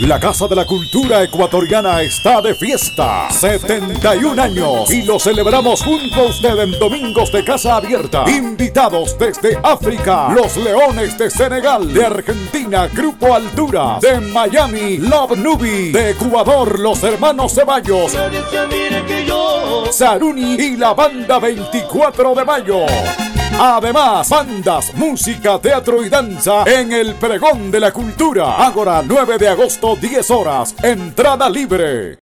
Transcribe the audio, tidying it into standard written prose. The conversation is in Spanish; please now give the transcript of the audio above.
La Casa de la Cultura Ecuatoriana está de fiesta. 71 años y lo celebramos junto a usted en domingos de casa abierta. Invitados desde África, Los Leones de Senegal, de Argentina, Grupo Altura, de Miami, Love Nubi, de Ecuador, Los Hermanos Ceballos, Saruni y la Banda 24 de Mayo. Además, bandas, música, teatro y danza en el Pregón de la Cultura. Ágora 9 de agosto, 10 horas. Entrada libre.